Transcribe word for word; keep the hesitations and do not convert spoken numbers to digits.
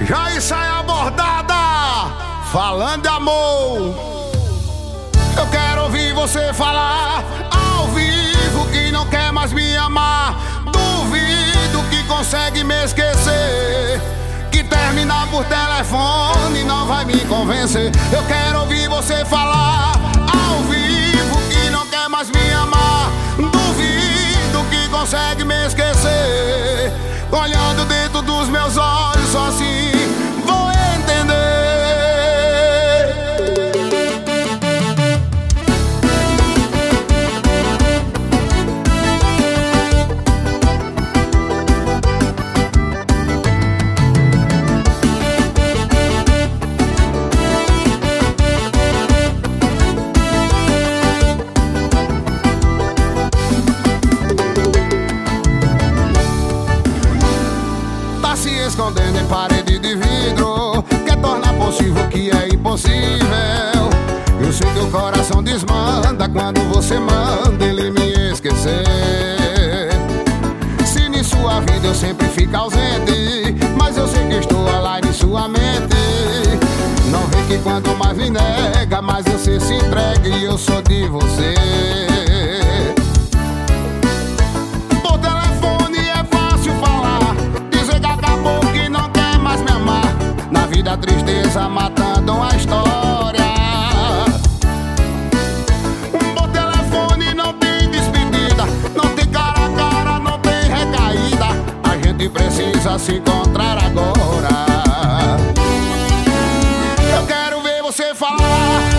Já sai abordada, falando de amor. Eu quero ouvir você falar ao vivo que não quer mais me amar. Duvido que consegue me esquecer, que terminar por telefone não vai me convencer. Eu quero ouvir você falar ao vivo que não quer mais me amar. Duvido que consegue me esquecer. Olhando dentro dos meus olhos, só assim vou entender. Se escondendo em parede de vidro, quer tornar possível o que é impossível. Eu sei que o coração desmanda quando você manda ele me esquecer. Se em sua vida eu sempre fico ausente, mas eu sei que estou online em sua mente. Não vê que quanto mais me nega, mais você se entrega e eu sou de você. A tristeza matando a história. Por telefone não tem despedida, não tem cara a cara, não tem recaída. A gente precisa se encontrar agora. Eu quero ver você falar